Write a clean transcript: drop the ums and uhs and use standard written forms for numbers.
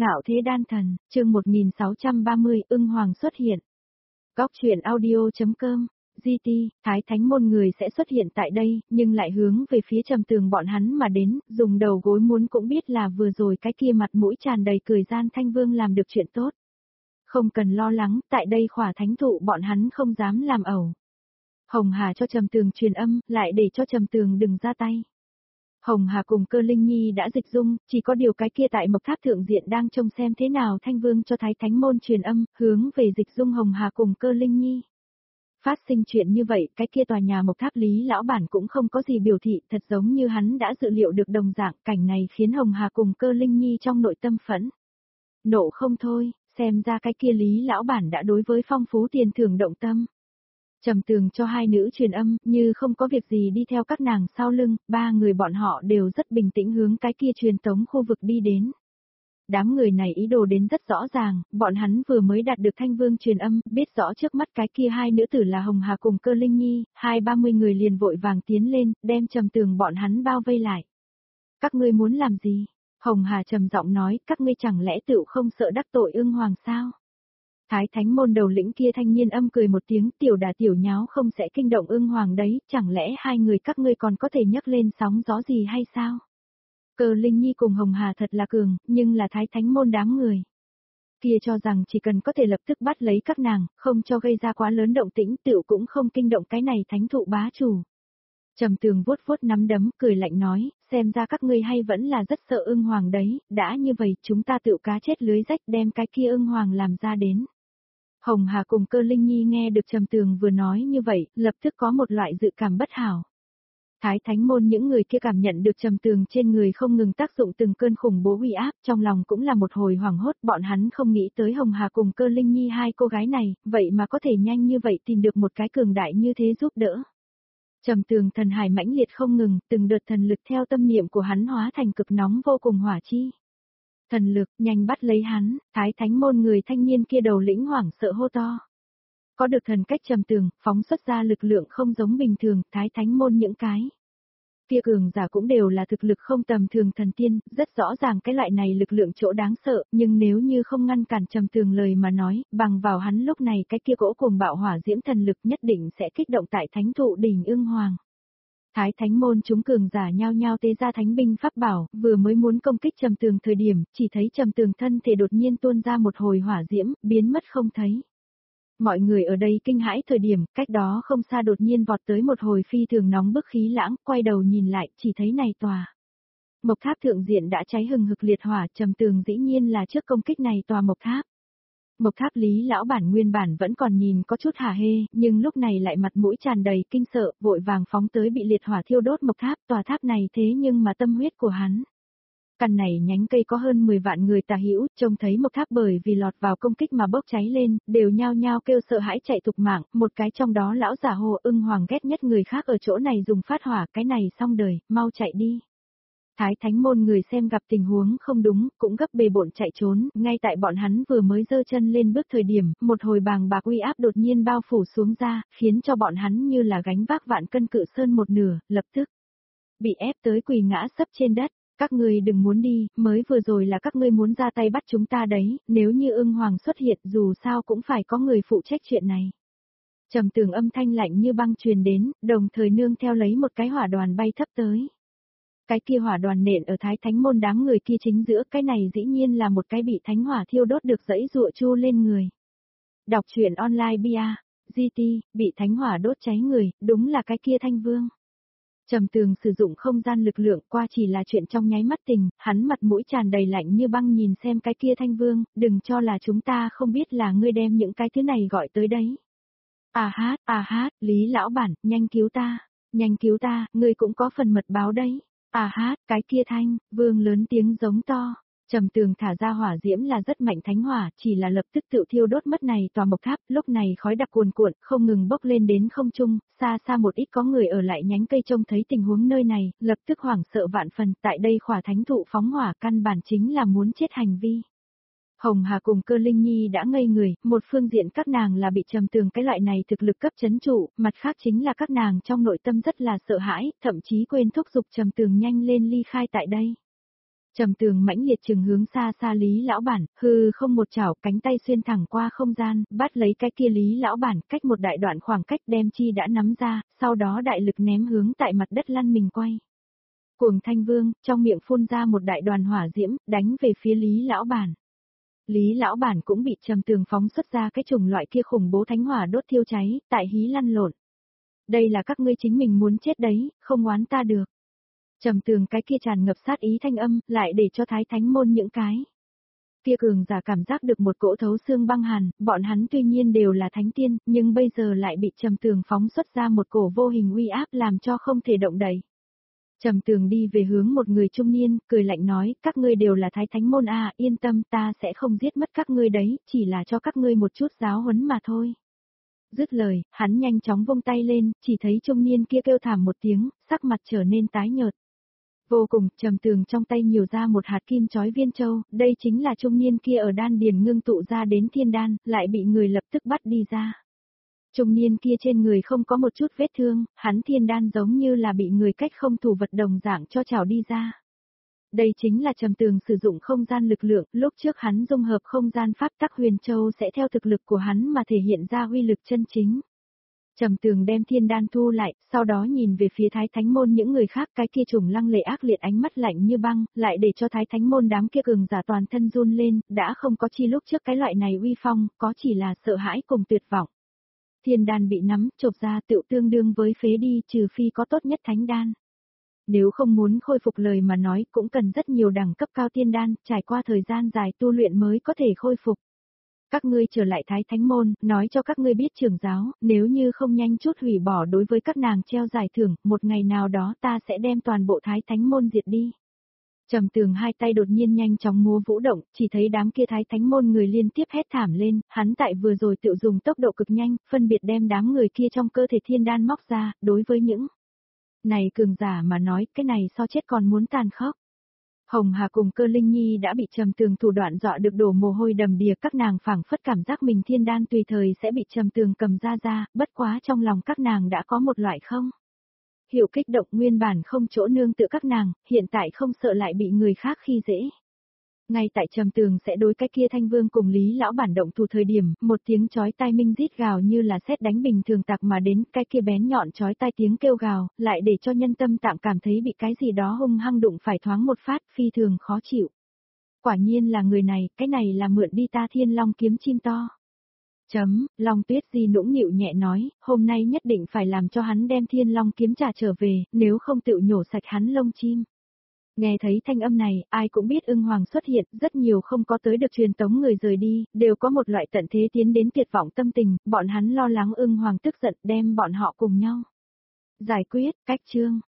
Ngạo thế đan thần, chương 1630, ưng hoàng xuất hiện. Góc truyện audio.com, GT, Thái Thánh môn người sẽ xuất hiện tại đây, nhưng lại hướng về phía Trầm Tường bọn hắn mà đến, dùng đầu gối muốn cũng biết là vừa rồi cái kia mặt mũi tràn đầy cười gian Thanh Vương làm được chuyện tốt. Không cần lo lắng, tại đây khỏa thánh thụ bọn hắn không dám làm ẩu. Hồng Hà cho Trầm Tường truyền âm, lại để cho Trầm Tường đừng ra tay. Hồng Hà cùng Cơ Linh Nhi đã dịch dung, chỉ có điều cái kia tại Mộc Tháp Thượng Diện đang trông xem thế nào Thanh Vương cho Thái Thánh môn truyền âm, hướng về dịch dung Hồng Hà cùng Cơ Linh Nhi. Phát sinh chuyện như vậy, cái kia tòa nhà Mộc Tháp Lý lão bản cũng không có gì biểu thị, thật giống như hắn đã dự liệu được đồng dạng, cảnh này khiến Hồng Hà cùng Cơ Linh Nhi trong nội tâm phẫn nộ không thôi, xem ra cái kia Lý lão bản đã đối với phong phú tiền thưởng động tâm. Trầm Tường cho hai nữ truyền âm, như không có việc gì đi theo các nàng sau lưng, ba người bọn họ đều rất bình tĩnh hướng cái kia truyền tống khu vực đi đến. Đám người này ý đồ đến rất rõ ràng, bọn hắn vừa mới đạt được Thanh Vương truyền âm, biết rõ trước mắt cái kia hai nữ tử là Hồng Hà cùng Cơ Linh Nhi, 20-30 người liền vội vàng tiến lên, đem Trầm Tường bọn hắn bao vây lại. Các ngươi muốn làm gì? Hồng Hà trầm giọng nói, các ngươi chẳng lẽ tựu không sợ đắc tội ưng hoàng sao? Thái Thánh môn đầu lĩnh kia thanh niên âm cười một tiếng, tiểu đà tiểu nháo không sẽ kinh động ưng hoàng đấy, chẳng lẽ hai người các ngươi còn có thể nhấc lên sóng gió gì hay sao? Cơ Linh Nhi cùng Hồng Hà thật là cường, nhưng là Thái Thánh môn đám người kia cho rằng chỉ cần có thể lập tức bắt lấy các nàng, không cho gây ra quá lớn động tĩnh, tựu cũng không kinh động cái này thánh thụ bá chủ. Trầm Tường vuốt vuốt nắm đấm, cười lạnh nói, xem ra các ngươi hay vẫn là rất sợ ưng hoàng đấy, đã như vậy chúng ta tựu cá chết lưới rách đem cái kia ưng hoàng làm ra đến. Hồng Hà cùng Cơ Linh Nhi nghe được Trầm Tường vừa nói như vậy, lập tức có một loại dự cảm bất hảo. Thái Thánh môn những người kia cảm nhận được Trầm Tường trên người không ngừng tác dụng từng cơn khủng bố uy áp, trong lòng cũng là một hồi hoảng hốt, bọn hắn không nghĩ tới Hồng Hà cùng Cơ Linh Nhi hai cô gái này, vậy mà có thể nhanh như vậy tìm được một cái cường đại như thế giúp đỡ. Trầm Tường thần hải mãnh liệt không ngừng, từng đợt thần lực theo tâm niệm của hắn hóa thành cực nóng vô cùng hỏa chi. Thần lực, nhanh bắt lấy hắn, Thái Thánh môn người thanh niên kia đầu lĩnh hoảng sợ hô to. Có được thần cách Trầm Tường, phóng xuất ra lực lượng không giống bình thường, Thái Thánh môn những cái kia cường giả cũng đều là thực lực không tầm thường thần tiên, rất rõ ràng cái loại này lực lượng chỗ đáng sợ, nhưng nếu như không ngăn cản Trầm Tường lời mà nói, bằng vào hắn lúc này cái kia cỗ cuồng bạo hỏa diễm thần lực nhất định sẽ kích động tại thánh thụ đỉnh ưng hoàng. Thái Thánh môn chúng cường giả nhao nhao tế ra thánh binh pháp bảo, vừa mới muốn công kích Trầm Tường thời điểm, chỉ thấy Trầm Tường thân thể đột nhiên tuôn ra một hồi hỏa diễm, biến mất không thấy. Mọi người ở đây kinh hãi thời điểm, cách đó không xa đột nhiên vọt tới một hồi phi thường nóng bức khí lãng, quay đầu nhìn lại, chỉ thấy này tòa Mộc Tháp Thượng Diện đã cháy hừng hực liệt hỏa, Trầm Tường dĩ nhiên là trước công kích này tòa Mộc Tháp. Mộc Tháp Lý lão bản nguyên bản vẫn còn nhìn có chút hả hê, nhưng lúc này lại mặt mũi tràn đầy kinh sợ, vội vàng phóng tới bị liệt hỏa thiêu đốt Mộc Tháp, tòa tháp này thế nhưng mà tâm huyết của hắn. Căn này nhánh cây có hơn 10 vạn người tà hữu, trông thấy Mộc Tháp bởi vì lọt vào công kích mà bốc cháy lên, đều nhao nhao kêu sợ hãi chạy thục mạng, một cái trong đó lão giả hồ ưng hoàng ghét nhất người khác ở chỗ này dùng phát hỏa, cái này xong đời, mau chạy đi. Thái Thánh môn người xem gặp tình huống không đúng, cũng gấp bề bộn chạy trốn, ngay tại bọn hắn vừa mới giơ chân lên bước thời điểm, một hồi bàng bạc uy áp đột nhiên bao phủ xuống ra, khiến cho bọn hắn như là gánh vác vạn cân cự sơn một nửa, lập tức bị ép tới quỳ ngã sấp trên đất. Các ngươi đừng muốn đi, mới vừa rồi là các ngươi muốn ra tay bắt chúng ta đấy, nếu như ưng hoàng xuất hiện dù sao cũng phải có người phụ trách chuyện này. Trầm Tường âm thanh lạnh như băng truyền đến, đồng thời nương theo lấy một cái hỏa đoàn bay thấp tới. Cái kia hỏa đoàn nện ở Thái Thánh môn đám người kia chính giữa, cái này dĩ nhiên là một cái bị thánh hỏa thiêu đốt được dẫy dụa chu lên người. Đọc truyện online bia, GT, bị thánh hỏa đốt cháy người, đúng là cái kia Thanh Vương. Trầm Tường sử dụng không gian lực lượng qua chỉ là chuyện trong nháy mắt tình, hắn mặt mũi tràn đầy lạnh như băng nhìn xem cái kia Thanh Vương, đừng cho là chúng ta không biết là ngươi đem những cái thứ này gọi tới đấy. À hát, Lý lão bản, nhanh cứu ta, ngươi cũng có phần mật báo đấy. À hát, cái kia Thanh Vương lớn tiếng giống to. Trầm Tường thả ra hỏa diễm là rất mạnh thánh hỏa, chỉ là lập tức tự thiêu đốt mất này tòa Mộc Tháp, lúc này khói đặc cuồn cuộn, không ngừng bốc lên đến không trung, xa xa một ít có người ở lại nhánh cây trông thấy tình huống nơi này, lập tức hoảng sợ vạn phần, tại đây khỏa thánh thụ phóng hỏa căn bản chính là muốn chết hành vi. Hồng Hà cùng Cơ Linh Nhi đã ngây người, một phương diện các nàng là bị Trầm Tường cái loại này thực lực cấp chấn trụ, mặt khác chính là các nàng trong nội tâm rất là sợ hãi, thậm chí quên thúc giục Trầm Tường nhanh lên ly khai tại đây. Trầm Tường mãnh liệt chừng hướng xa xa Lý lão bản, hư không một chảo, cánh tay xuyên thẳng qua không gian, bắt lấy cái kia Lý lão bản, cách một đại đoạn khoảng cách đem chi đã nắm ra, sau đó đại lực ném hướng tại mặt đất lăn mình quay. Cuồng Thanh Vương, trong miệng phun ra một đại đoàn hỏa diễm, đánh về phía Lý lão bản. Lý lão bản cũng bị Trầm Tường phóng xuất ra cái chủng loại kia khủng bố thánh hỏa đốt thiêu cháy, tại hí lăn lộn. Đây là các ngươi chính mình muốn chết đấy, không oán ta được. Trầm Tường cái kia tràn ngập sát ý thanh âm, lại để cho Thái Thánh môn những cái kia cường giả cảm giác được một cỗ thấu xương băng hàn, bọn hắn tuy nhiên đều là thánh tiên, nhưng bây giờ lại bị Trầm Tường phóng xuất ra một cổ vô hình uy áp làm cho không thể động đậy. Trầm Tường đi về hướng một người trung niên, cười lạnh nói, các ngươi đều là Thái Thánh môn à, yên tâm, ta sẽ không giết mất các ngươi đấy, chỉ là cho các ngươi một chút giáo huấn mà thôi. Dứt lời, hắn nhanh chóng vung tay lên, chỉ thấy trung niên kia kêu thảm một tiếng, sắc mặt trở nên tái nhợt. Vô cùng, Trầm Tường trong tay nhiều ra một hạt kim chói viên châu, đây chính là trung niên kia ở đan điền ngưng tụ ra đến thiên đan, lại bị người lập tức bắt đi ra. Trung niên kia trên người không có một chút vết thương, hắn thiên đan giống như là bị người cách không thủ vật đồng dạng cho trảo đi ra. Đây chính là Trầm Tường sử dụng không gian lực lượng, lúc trước hắn dung hợp không gian pháp tắc huyền châu sẽ theo thực lực của hắn mà thể hiện ra uy lực chân chính. Trầm Tường đem thiên đan thu lại, sau đó nhìn về phía Thái Thánh môn những người khác, cái kia trùng lăng lệ ác liệt ánh mắt lạnh như băng, lại để cho Thái Thánh môn đám kia cường giả toàn thân run lên, đã không có chi lúc trước cái loại này uy phong, có chỉ là sợ hãi cùng tuyệt vọng. Thiên đan bị nắm, chộp ra tựu tương đương với phế đi, trừ phi có tốt nhất thánh đan. Nếu không muốn khôi phục lời mà nói, cũng cần rất nhiều đẳng cấp cao thiên đan, trải qua thời gian dài tu luyện mới có thể khôi phục. Các ngươi trở lại Thái Thánh môn, nói cho các ngươi biết trưởng giáo, nếu như không nhanh chút hủy bỏ đối với các nàng treo giải thưởng, một ngày nào đó ta sẽ đem toàn bộ Thái Thánh môn diệt đi. Trầm Tường hai tay đột nhiên nhanh chóng múa vũ động, chỉ thấy đám kia Thái Thánh môn người liên tiếp hét thảm lên, hắn tại vừa rồi tự dùng tốc độ cực nhanh, phân biệt đem đám người kia trong cơ thể thiên đan móc ra, đối với những này cường giả mà nói, cái này so chết còn muốn tàn khốc. Hồng Hà cùng Cơ Linh Nhi đã bị Trầm Tường thủ đoạn dọa được đổ mồ hôi đầm đìa, các nàng phảng phất cảm giác mình thiên đan tùy thời sẽ bị Trầm Tường cầm ra, bất quá trong lòng các nàng đã có một loại không hiểu kích động, nguyên bản không chỗ nương tựa các nàng, hiện tại không sợ lại bị người khác khi dễ. Ngay tại Trầm Tường sẽ đối cái kia Thanh Vương cùng Lý lão bản động thủ thời điểm, một tiếng chói tai minh rít gào như là sét đánh bình thường tạc mà đến, cái kia bén nhọn chói tai tiếng kêu gào, lại để cho nhân tâm tạm cảm thấy bị cái gì đó hung hăng đụng phải thoáng một phát, phi thường khó chịu. Quả nhiên là người này, cái này là mượn đi ta Thiên Long kiếm chim to. Long Tuyết Di nũng nịu nhẹ nói, hôm nay nhất định phải làm cho hắn đem Thiên Long kiếm trả trở về, nếu không tự nhổ sạch hắn lông chim. Nghe thấy thanh âm này, ai cũng biết ưng hoàng xuất hiện, rất nhiều không có tới được truyền tống người rời đi, đều có một loại tận thế tiến đến tuyệt vọng tâm tình, bọn hắn lo lắng ưng hoàng tức giận đem bọn họ cùng nhau giải quyết, cách chương.